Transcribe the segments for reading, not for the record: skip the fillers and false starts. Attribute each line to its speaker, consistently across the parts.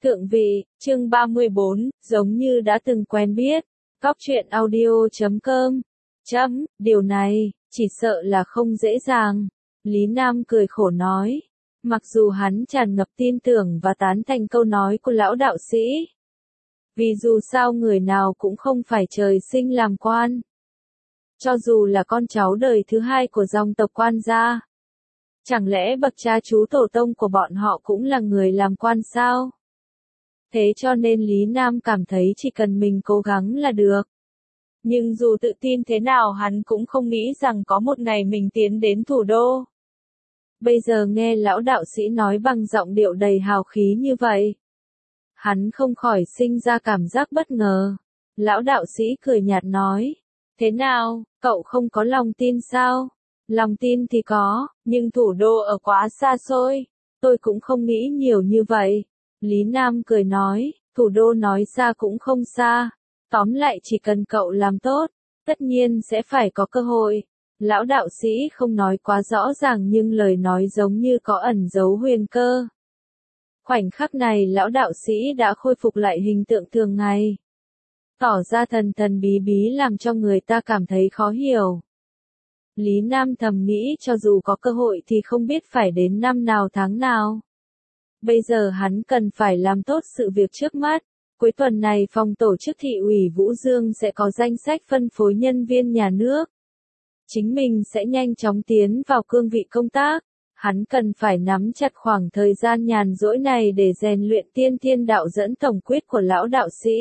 Speaker 1: Thượng vị, chương 34, giống như đã từng quen biết. Cóc truyện audio.com. Điều này, chỉ sợ là không dễ dàng. Lý Nam cười khổ nói. Mặc dù hắn tràn ngập tin tưởng và tán thành câu nói của lão đạo sĩ. Vì dù sao người nào cũng không phải trời sinh làm quan. Cho dù là con cháu đời thứ hai của dòng tộc quan gia. Chẳng lẽ bậc cha chú tổ tông của bọn họ cũng là người làm quan sao? Thế cho nên Lý Nam cảm thấy chỉ cần mình cố gắng là được. Nhưng dù tự tin thế nào hắn cũng không nghĩ rằng có một ngày mình tiến đến thủ đô. Bây giờ nghe lão đạo sĩ nói bằng giọng điệu đầy hào khí như vậy. Hắn không khỏi sinh ra cảm giác bất ngờ. Lão đạo sĩ cười nhạt nói. Thế nào, cậu không có lòng tin sao? Lòng tin thì có, nhưng thủ đô ở quá xa xôi. Tôi cũng không nghĩ nhiều như vậy. Lý Nam cười nói, thủ đô nói xa cũng không xa. Tóm lại chỉ cần cậu làm tốt, tất nhiên sẽ phải có cơ hội. Lão đạo sĩ không nói quá rõ ràng nhưng lời nói giống như có ẩn dấu huyền cơ. Khoảnh khắc này lão đạo sĩ đã khôi phục lại hình tượng thường ngày. Tỏ ra thần thần bí bí làm cho người ta cảm thấy khó hiểu. Lý Nam thầm nghĩ cho dù có cơ hội thì không biết phải đến năm nào tháng nào. Bây giờ hắn cần phải làm tốt sự việc trước mắt. Cuối tuần này phòng tổ chức thị ủy Vũ Dương sẽ có danh sách phân phối nhân viên nhà nước. Chính mình sẽ nhanh chóng tiến vào cương vị công tác. Hắn cần phải nắm chặt khoảng thời gian nhàn rỗi này để rèn luyện tiên thiên đạo dẫn tổng quyết của lão đạo sĩ.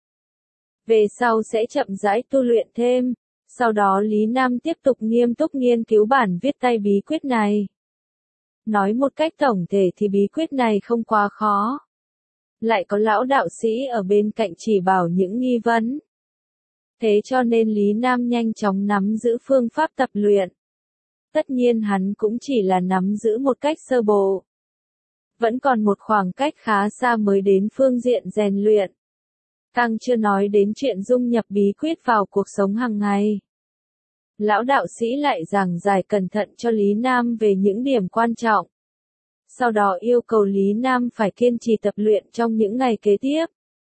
Speaker 1: Về sau sẽ chậm rãi tu luyện thêm. Sau đó Lý Nam tiếp tục nghiêm túc nghiên cứu bản viết tay bí quyết này. Nói một cách tổng thể thì bí quyết này không quá khó. Lại có lão đạo sĩ ở bên cạnh chỉ bảo những nghi vấn. Thế cho nên Lý Nam nhanh chóng nắm giữ phương pháp tập luyện. Tất nhiên hắn cũng chỉ là nắm giữ một cách sơ bộ. Vẫn còn một khoảng cách khá xa mới đến phương diện rèn luyện. Càng chưa nói đến chuyện dung nhập bí quyết vào cuộc sống hàng ngày. Lão đạo sĩ lại giảng giải cẩn thận cho Lý Nam về những điểm quan trọng. Sau đó yêu cầu Lý Nam phải kiên trì tập luyện trong những ngày kế tiếp.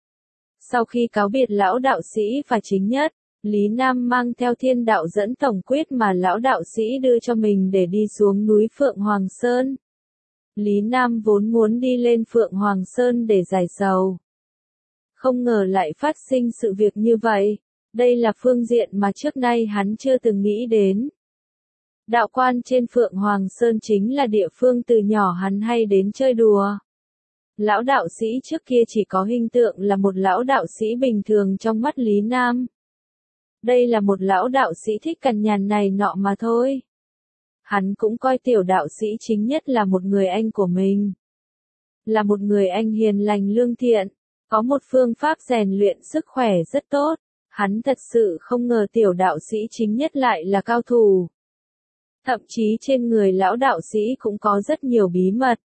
Speaker 1: Sau khi cáo biệt lão đạo sĩ và chính nhất, Lý Nam mang theo thiên đạo dẫn tổng quyết mà lão đạo sĩ đưa cho mình để đi xuống núi Phượng Hoàng Sơn. Lý Nam vốn muốn đi lên Phượng Hoàng Sơn để giải sầu. Không ngờ lại phát sinh sự việc như vậy. Đây là phương diện mà trước nay hắn chưa từng nghĩ đến. Đạo quan trên Phượng Hoàng Sơn chính là địa phương từ nhỏ hắn hay đến chơi đùa. Lão đạo sĩ trước kia chỉ có hình tượng là một lão đạo sĩ bình thường trong mắt Lý Nam. Đây là một lão đạo sĩ thích cằn nhằn này nọ mà thôi. Hắn cũng coi tiểu đạo sĩ chính nhất là một người anh của mình. Là một người anh hiền lành lương thiện, có một phương pháp rèn luyện sức khỏe rất tốt. Hắn thật sự không ngờ tiểu đạo sĩ chính nhất lại là cao thủ. Thậm chí trên người lão đạo sĩ cũng có rất nhiều bí mật.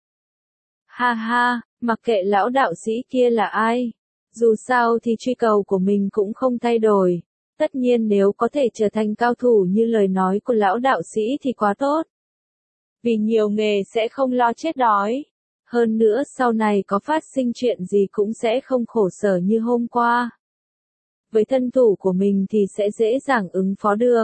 Speaker 1: Ha ha, mặc kệ lão đạo sĩ kia là ai. Dù sao thì truy cầu của mình cũng không thay đổi. Tất nhiên nếu có thể trở thành cao thủ như lời nói của lão đạo sĩ thì quá tốt. Vì nhiều nghề sẽ không lo chết đói. Hơn nữa sau này có phát sinh chuyện gì cũng sẽ không khổ sở như hôm qua. Với thân thủ của mình thì sẽ dễ dàng ứng phó được.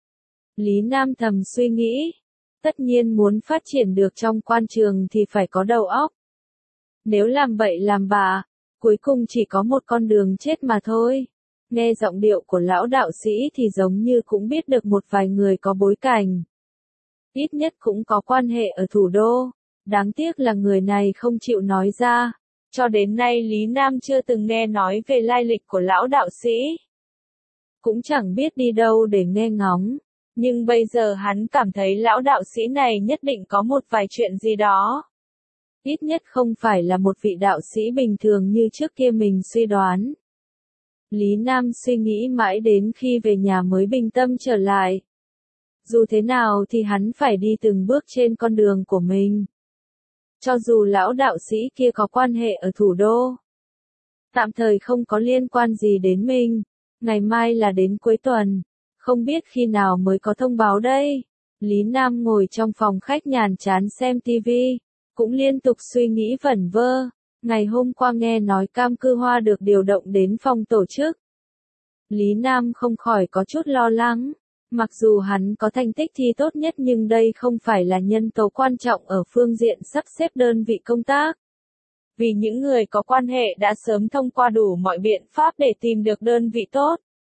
Speaker 1: Lý Nam thầm suy nghĩ. Tất nhiên muốn phát triển được trong quan trường thì phải có đầu óc. Nếu làm bậy làm bạ, cuối cùng chỉ có một con đường chết mà thôi. Nghe giọng điệu của lão đạo sĩ thì giống như cũng biết được một vài người có bối cảnh. Ít nhất cũng có quan hệ ở thủ đô. Đáng tiếc là người này không chịu nói ra. Cho đến nay Lý Nam chưa từng nghe nói về lai lịch của lão đạo sĩ. Cũng chẳng biết đi đâu để nghe ngóng. Nhưng bây giờ hắn cảm thấy lão đạo sĩ này nhất định có một vài chuyện gì đó. Ít nhất không phải là một vị đạo sĩ bình thường như trước kia mình suy đoán. Lý Nam suy nghĩ mãi đến khi về nhà mới bình tâm trở lại. Dù thế nào thì hắn phải đi từng bước trên con đường của mình. Cho dù lão đạo sĩ kia có quan hệ ở thủ đô. Tạm thời không có liên quan gì đến mình. Ngày mai là đến cuối tuần. Không biết khi nào mới có thông báo đây. Lý Nam ngồi trong phòng khách nhàn chán xem tivi. Cũng liên tục suy nghĩ vẩn vơ. Ngày hôm qua nghe nói Cam Cư Hoa được điều động đến phòng tổ chức. Lý Nam không khỏi có chút lo lắng. Mặc dù hắn có thành tích thi tốt nhất nhưng đây không phải là nhân tố quan trọng ở phương diện sắp xếp đơn vị công tác. Vì những người có quan hệ đã sớm thông qua đủ mọi biện pháp để tìm được đơn vị tốt.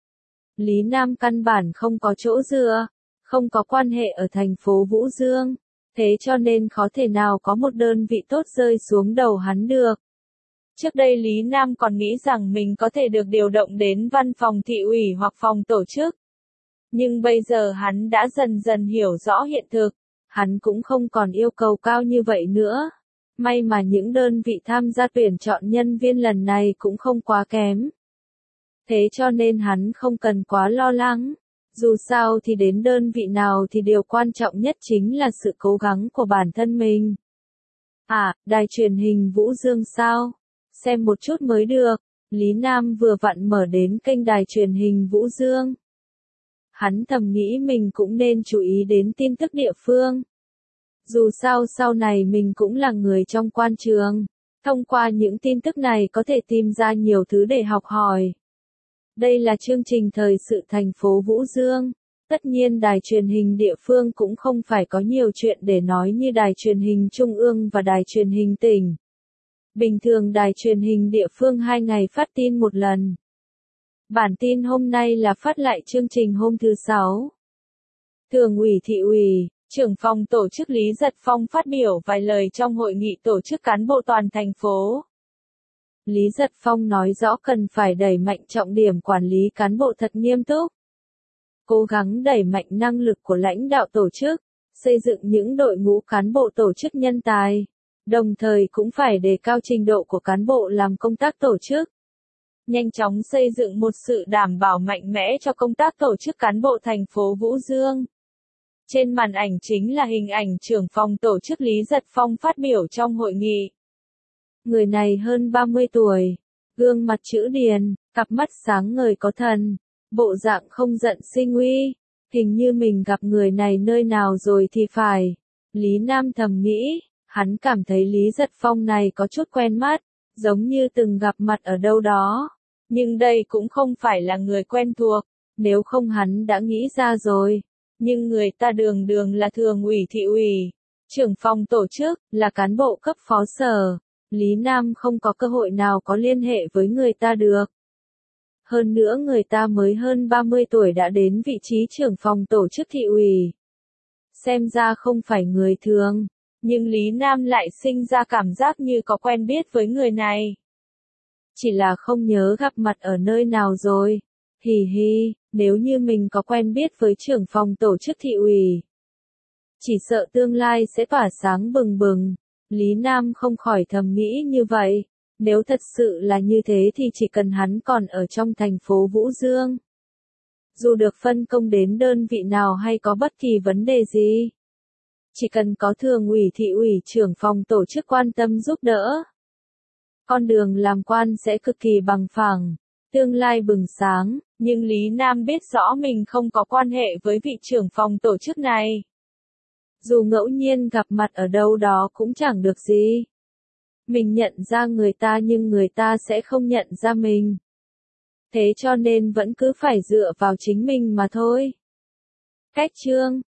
Speaker 1: Lý Nam căn bản không có chỗ dựa, không có quan hệ ở thành phố Vũ Dương, thế cho nên khó thể nào có một đơn vị tốt rơi xuống đầu hắn được. Trước đây Lý Nam còn nghĩ rằng mình có thể được điều động đến văn phòng thị ủy hoặc phòng tổ chức. Nhưng bây giờ hắn đã dần dần hiểu rõ hiện thực, hắn cũng không còn yêu cầu cao như vậy nữa. May mà những đơn vị tham gia tuyển chọn nhân viên lần này cũng không quá kém. Thế cho nên hắn không cần quá lo lắng. Dù sao thì đến đơn vị nào thì điều quan trọng nhất chính là sự cố gắng của bản thân mình. À, đài truyền hình Vũ Dương sao? Xem một chút mới được. Lý Nam vừa vặn mở đến kênh đài truyền hình Vũ Dương. Hắn thầm nghĩ mình cũng nên chú ý đến tin tức địa phương. Dù sao sau này mình cũng là người trong quan trường. Thông qua những tin tức này có thể tìm ra nhiều thứ để học hỏi. Đây là chương trình thời sự thành phố Vũ Dương. Tất nhiên đài truyền hình địa phương cũng không phải có nhiều chuyện để nói như đài truyền hình trung ương và đài truyền hình tỉnh. Bình thường đài truyền hình địa phương 2 ngày phát tin một lần. Bản tin hôm nay là phát lại chương trình hôm thứ 6. Thường ủy thị ủy, trưởng phòng tổ chức Lý Giật Phong phát biểu vài lời trong hội nghị tổ chức cán bộ toàn thành phố. Lý Giật Phong nói rõ cần phải đẩy mạnh trọng điểm quản lý cán bộ thật nghiêm túc. Cố gắng đẩy mạnh năng lực của lãnh đạo tổ chức, xây dựng những đội ngũ cán bộ tổ chức nhân tài. Đồng thời cũng phải đề cao trình độ của cán bộ làm công tác tổ chức. Nhanh chóng xây dựng một sự đảm bảo mạnh mẽ cho công tác tổ chức cán bộ thành phố Vũ Dương. Trên màn ảnh chính là hình ảnh trưởng phòng tổ chức Lý Giật Phong phát biểu trong hội nghị. Người này hơn 30 tuổi, gương mặt chữ điền, cặp mắt sáng ngời có thần, bộ dạng không giận sinh uy, hình như mình gặp người này nơi nào rồi thì phải. Lý Nam thầm nghĩ, hắn cảm thấy Lý Giật Phong này có chút quen mắt, giống như từng gặp mặt ở đâu đó. Nhưng đây cũng không phải là người quen thuộc, nếu không hắn đã nghĩ ra rồi. Nhưng người ta đường đường là thường ủy thị ủy, trưởng phòng tổ chức, là cán bộ cấp phó sở. Lý Nam không có cơ hội nào có liên hệ với người ta được. Hơn nữa người ta mới hơn 30 tuổi đã đến vị trí trưởng phòng tổ chức thị ủy. Xem ra không phải người thường, nhưng Lý Nam lại sinh ra cảm giác như có quen biết với người này. Chỉ là không nhớ gặp mặt ở nơi nào rồi. Hì hì, nếu như mình có quen biết với trưởng phòng tổ chức thị ủy, chỉ sợ tương lai sẽ tỏa sáng bừng bừng. Lý Nam không khỏi thầm nghĩ như vậy. Nếu thật sự là như thế thì chỉ cần hắn còn ở trong thành phố Vũ Dương, dù được phân công đến đơn vị nào hay có bất kỳ vấn đề gì, chỉ cần có thường ủy thị ủy trưởng phòng tổ chức quan tâm giúp đỡ, con đường làm quan sẽ cực kỳ bằng phẳng, tương lai bừng sáng. Nhưng Lý Nam biết rõ mình không có quan hệ với vị trưởng phòng tổ chức này. Dù ngẫu nhiên gặp mặt ở đâu đó cũng chẳng được gì. Mình nhận ra người ta nhưng người ta sẽ không nhận ra mình. Thế cho nên vẫn cứ phải dựa vào chính mình mà thôi. Cách chương